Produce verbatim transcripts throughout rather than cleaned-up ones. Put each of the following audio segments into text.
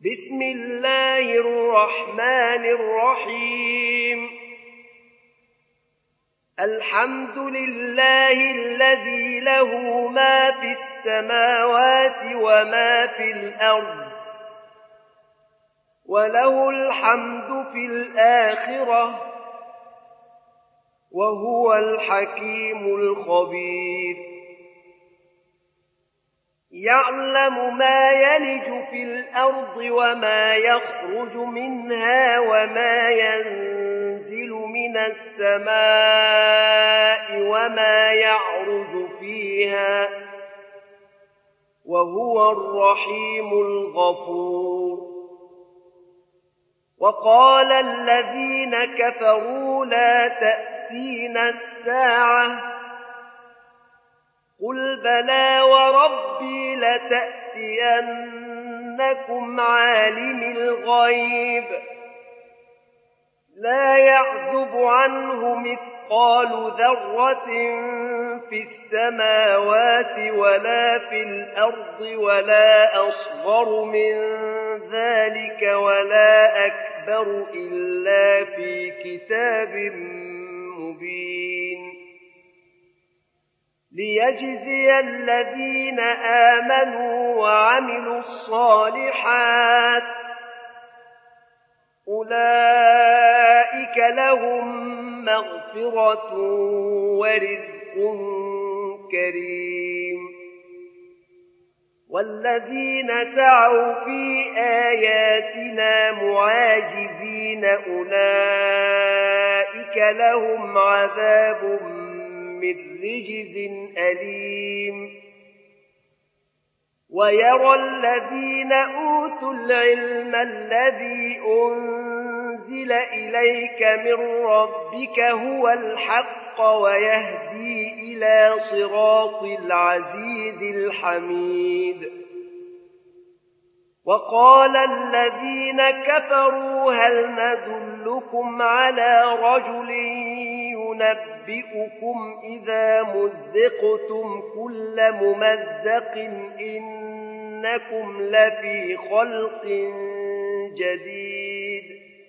بسم الله الرحمن الرحيم الحمد لله الذي له ما في السماوات وما في الأرض وله الحمد في الآخرة وهو الحكيم الخبير يعلم ما يلج في الأرض وما يخرج منها وما ينزل من السماء وما يعرج فيها وهو الرحيم الغفور وقال الذين كفروا لا تأتينا الساعة قل بلى وربي لتأتينكم عالم الغيب لا يعزب عنه مثقال ذرة في السماوات ولا في الأرض ولا أصغر من ذلك ولا أكبر إلا في كتاب مبين ليجزي الذين آمنوا وعملوا الصالحات أولئك لهم مغفرة ورزق كريم والذين سعوا في آياتنا معاجزين أولئك لهم عذاب من رجز أليم ويرى الذين أوتوا العلم الذي أنزل إليك من ربك هو الحق ويهدي إلى صراط العزيز الحميد وقال الذين كفروا هل ندلكم على رجل ينبئكم إذا مزقتم كل ممزق إنكم لفي خلق جديد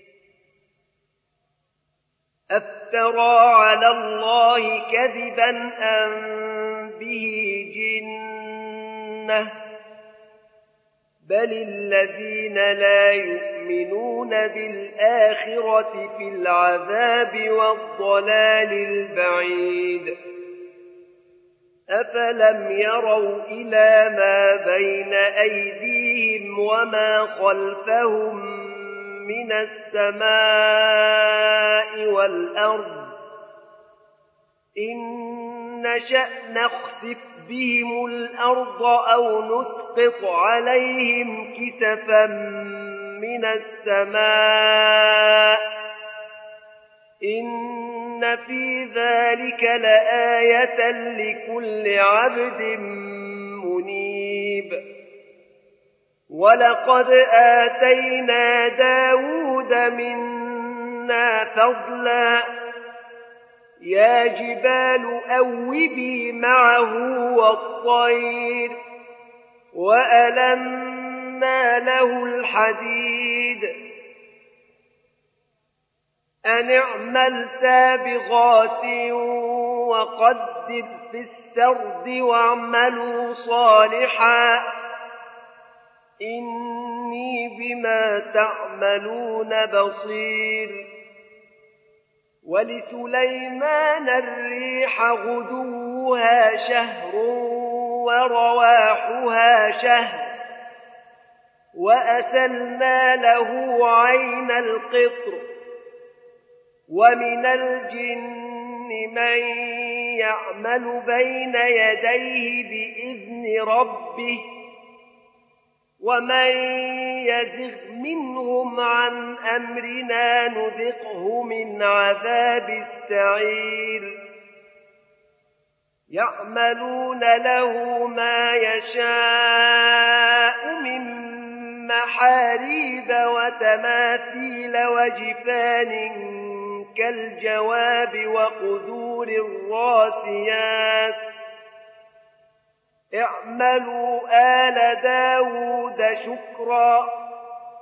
أفترى على الله كذبا أم به جنة بل الذين لا يؤمنون بالآخرة في العذاب والضلال البعيد أفلم يروا إلى ما بين أيديهم وما خلفهم من السماء والأرض إن نشأ نخسف بهم الأرض أو نسقط عليهم كسفا من السماء إن في ذلك لآية لكل عبد منيب ولقد آتينا داود منا فضلا يا جبال أوبي معه والطير وألنا له الحديد أن اعمل سابغات وقدر في السرد واعملوا صالحا إني بما تعملون بصير ولسليمان الريح غدوها شهر ورواحها شهر وأسلنا له عين القطر ومن الجن من يعمل بين يديه بإذن ربه ومن يزغ منهم عن أمرنا نذقه من عذاب السعير يعملون له ما يشاء من محاريب وتماثيل وجفان كالجواب وقدور الراسيات اعملوا آل داود شكرا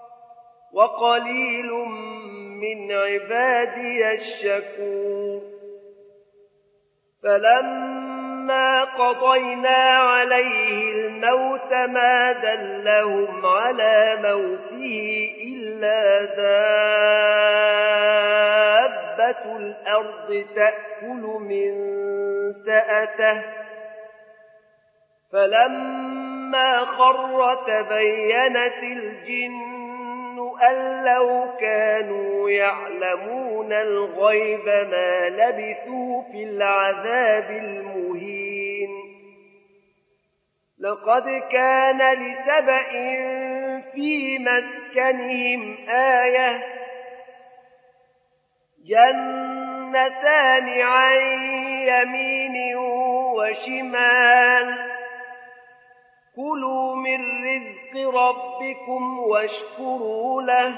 وقليل من عبادي الشكور فلما قضينا عليه الموت ما دلهم على موته إلا دابة الأرض تأكل من سأته فلما خر تبينت الجن أن لو كانوا يعلمون الغيب ما لبثوا في العذاب المهين لقد كان لسبأ في مسكنهم آية جنتان عن يمين وشمال كلوا من رزق ربكم واشكروا له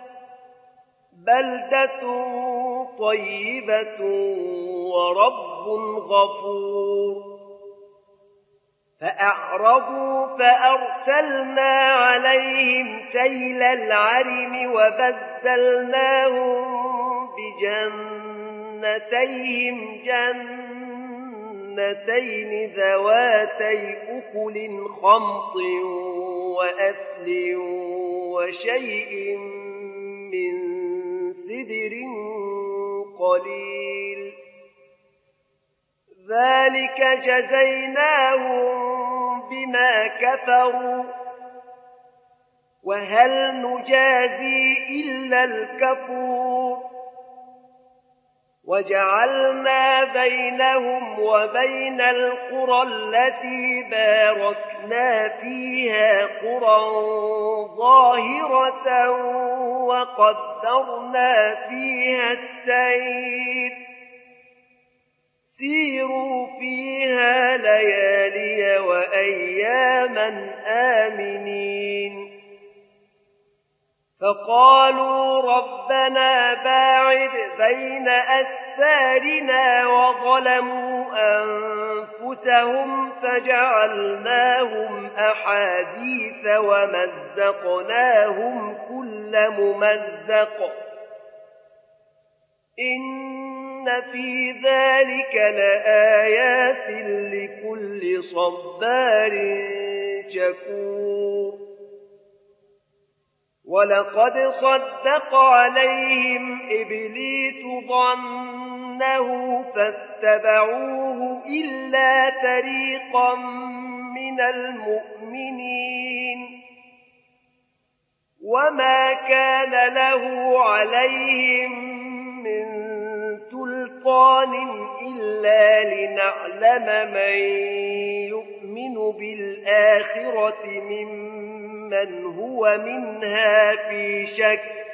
بلدة طيبة ورب غفور فأعرضوا فأرسلنا عليهم سيل العرم وبدلناهم بجنتيهم جنتين ذواتي أكل خمط وأثل وشيء من سدر قليل ذلك جزيناهم بما كفروا وهل نجازي إلا الكفور وجعلنا بينهم وبين القرى التي باركنا فيها قرى ظاهرة وقدرنا فيها السير سيروا فيها ليالي وأياما آمنين فقالوا ربنا باعد بين أسفارنا وظلموا أنفسهم فجعلناهم أحاديث ومزقناهم كل ممزق إن في ذلك لآيات لكل صبار شكور ولقد صدق عليهم إبليس ظنه فاتبعوه إلا فريقا من المؤمنين وما كان له عليهم من سلطان إلا لنعلم من يؤمن بالآخرة ممن هو منها في شك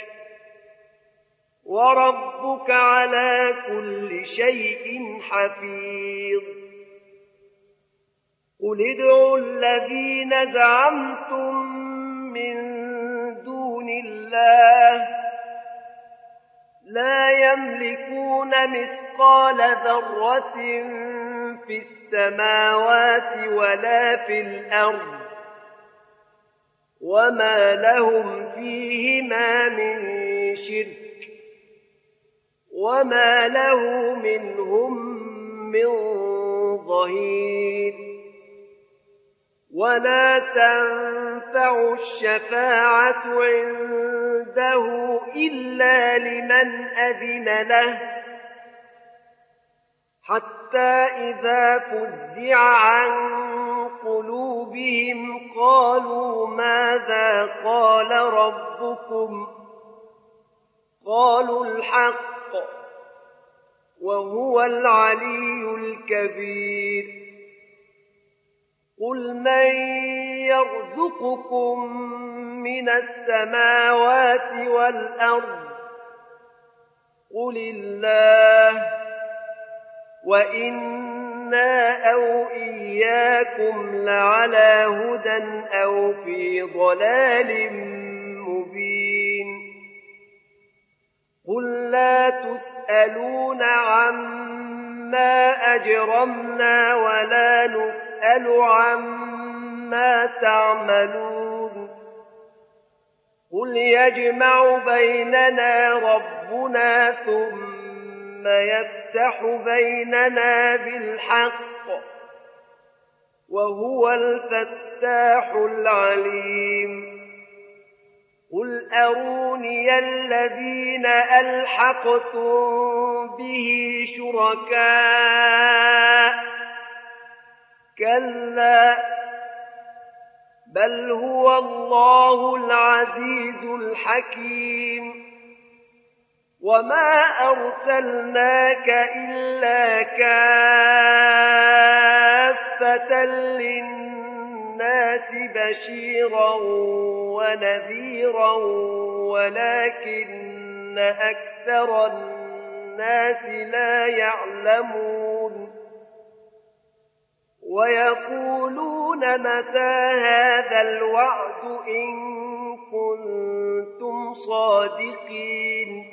وربك على كل شيء حفيظ قل ادعوا الذين زعمتم من دون الله لا يملكون مثقال ذرة في السماوات ولا في الأرض وما لهم فيهما من شرك وما له منهم من ظهير ولا تنفع الشفاعة عنده إلا لمن أذن له حتى إذا فزع عن قلوبهم قالوا ماذا قال ربكم قالوا الحق وهو العلي الكبير قل من يرزقكم من السماوات والأرض قل الله وإنا أو إياكم لعلى هدى أو في ضلال مبين قل لا تسألون عما أجرمنا ولا نسأل عما تعملون قل يجمع بيننا ربنا ثم يفتح بيننا بالحق وهو الفتاح العليم قل أروني الذين ألحقتم به شركاء كلا بل هو الله العزيز الحكيم وما أرسلناك إلا كافة للناس بشيرا ونذيرا ولكن أكثر الناس لا يعلمون ويقولون متى هذا الوعد إن كنتم صادقين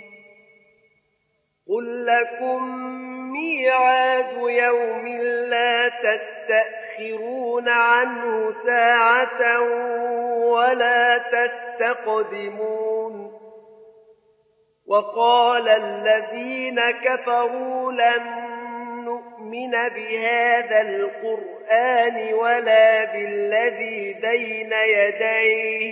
قل لكم ميعاد يوم لا تستأخرون عنه ساعة ولا تستقدمون وقال الذين كفروا لن نؤمن بهذا القرآن ولا بالذي بين يديه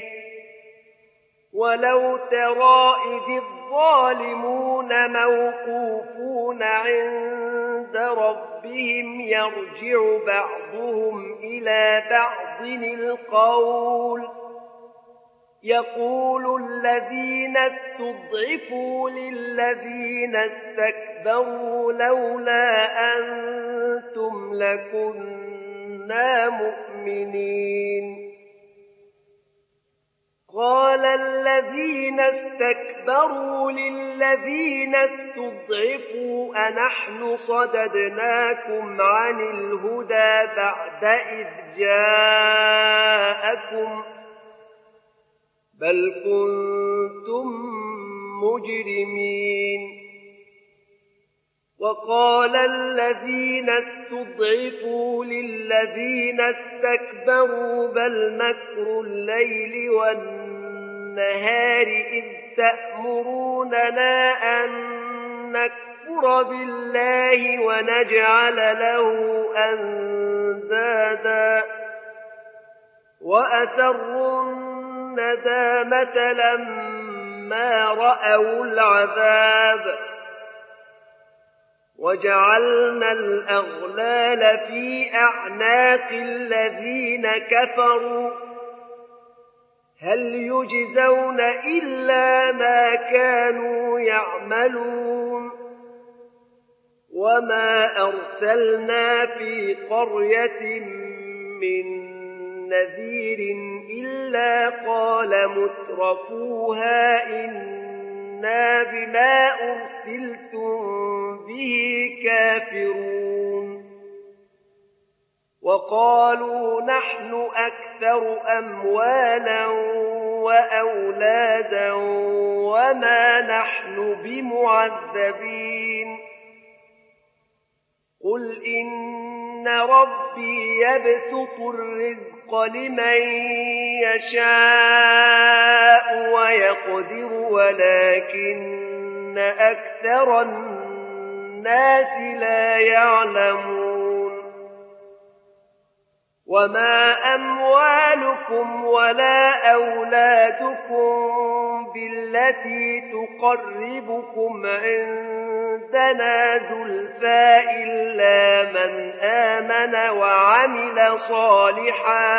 ولو ترى إذ الظالمون موقوفون عند ربهم يرجع بعضهم إلى بعض القول يقول الذين استضعفوا للذين استكبروا لولا أنتم لكنا مؤمنين قال الذين استكبروا للذين استضعفوا أنحن صددناكم عن الهدى بعد إذ جاءكم بل كنتم مجرمين وقال الذين استضعفوا للذين استكبروا بل مكر الليل والنهار إذ تأمروننا أن نكفر بالله ونجعل له أندادا وأسروا الندامة لما رأوا العذاب وجعلنا الأغلال في أعناق الذين كفروا هل يجزون إلا ما كانوا يعملون وما أرسلنا في قرية من نذير إلا قال مترفوها إنا بما أرسلتم به كافرون وقالوا نحن أكثر أموالا وأولادا وما نحن بمعذبين قل إن ربي يبسط الرزق لمن يشاء ويقدر ولكن أكثر الناس لا يعلمون وما أموالكم ولا أولادكم بالتي تقربكم عندنا زلفى إلا من آمن وعمل صالحا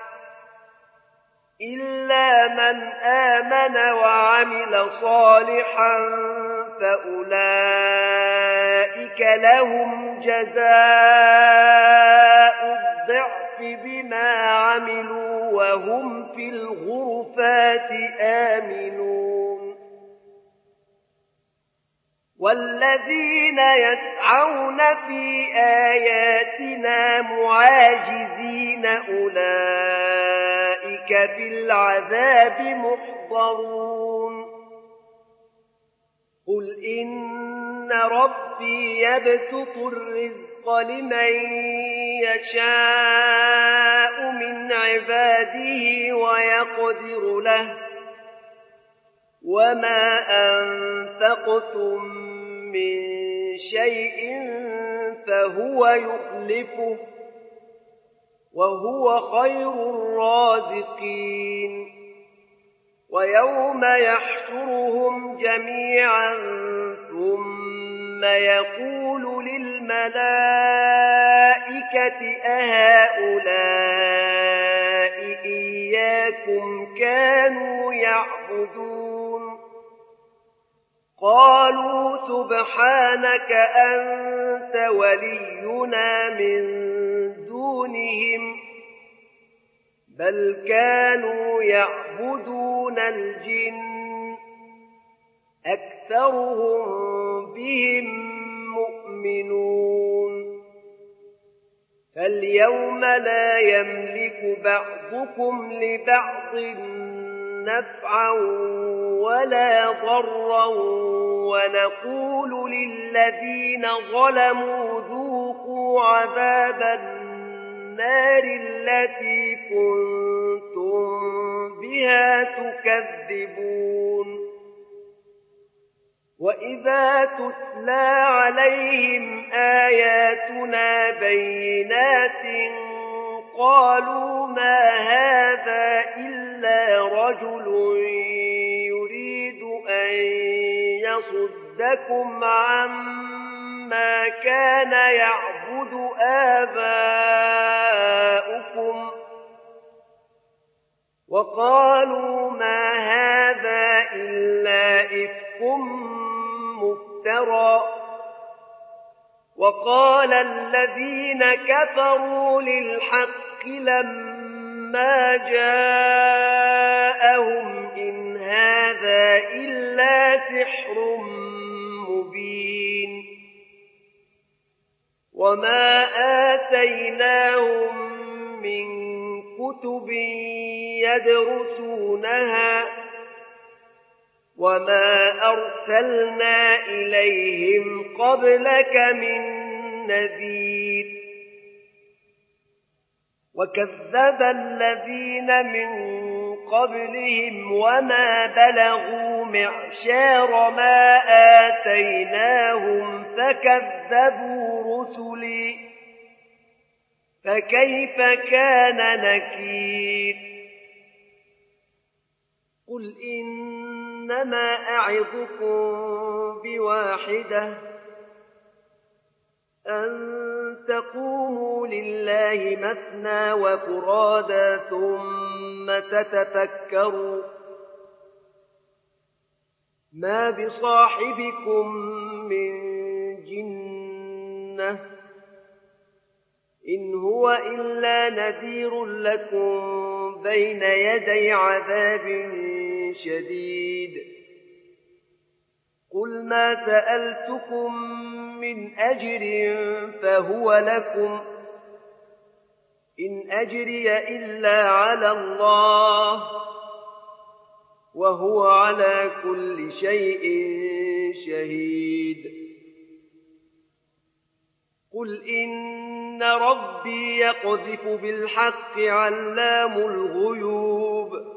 إلا من آمن وعمل صالحا فأولئك لهم جزاء الضعف بما عملوا وهم في الغرفات آمنون والذين يسعون في آياتنا معاجزين أولئك في العذاب محضرون قل إن ربي يبسط الرزق لمن يشاء من عباده ويقدر له وما أنفقتم من شيء فهو يخلفه وهو خير الرازقين ويوم يحشرهم جميعا ثم يقول للملائكة أهؤلاء إياكم كانوا يعبدون قالوا سبحانك أنت ولينا من دونهم بل كانوا يعبدون الجن أكثرهم بهم مؤمنون فاليوم لا يملك بعضكم لبعض نفعا ولا ضرا ونقول للذين ظلموا ذوقوا عذاب النار التي كنتم بها تكذبون وإذا تتلى عليهم آياتنا بينات قالوا ما هذا إلا رجل يريد أن يصدكم عما كان يعبد آباؤكم وقالوا ما هذا إلا إفك مفترى وقال الذين كفروا للحق لما جاءهم إن هذا إلا سحر مبين وما آتيناهم من كتب يدرسونها وما أرسلنا إليهم قبلك من نذير وكذب الذين من قبلهم وما بلغوا معشار ما آتيناهم فكذبوا رسلي فكيف كان نكير قل إنما أعظكم بواحدة أن تقوموا لله مثنى وفرادا ثم تتفكروا ما بصاحبكم من جنة إن هو إلا نذير لكم بين يدي عذاب شديد قل ما سألتكم من أجر فهو لكم إن أجري إلا على الله وهو على كل شيء شهيد قل إن ربي يقذف بالحق علام الغيوب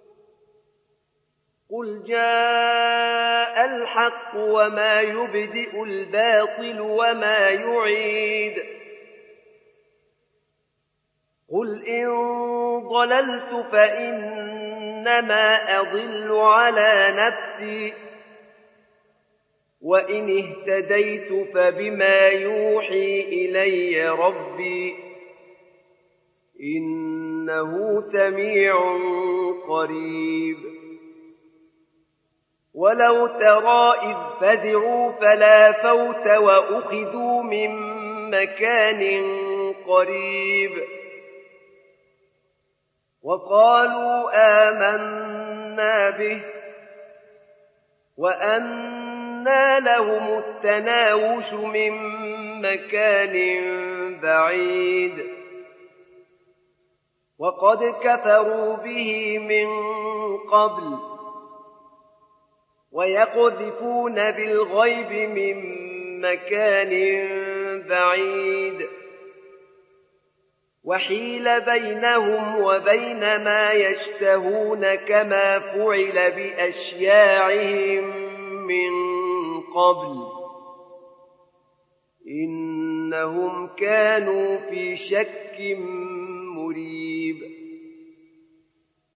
قل جاء الحق وما يبدئ الباطل وما يعيد قل إن ضللت فإنما أضل على نفسي وإن اهتديت فبما يوحي إلي ربي إنه سميع قريب ولو ترى إذ فزعوا فلا فوت وأخذوا من مكان قريب وقالوا آمنا به وأنى لهم التناوش من مكان بعيد وقد كفروا به من قبل ويقذفون بالغيب من مكان بعيد وحيل بينهم وبين ما يشتهون كما فعل بأشياعهم من قبل إنهم كانوا في شك مريب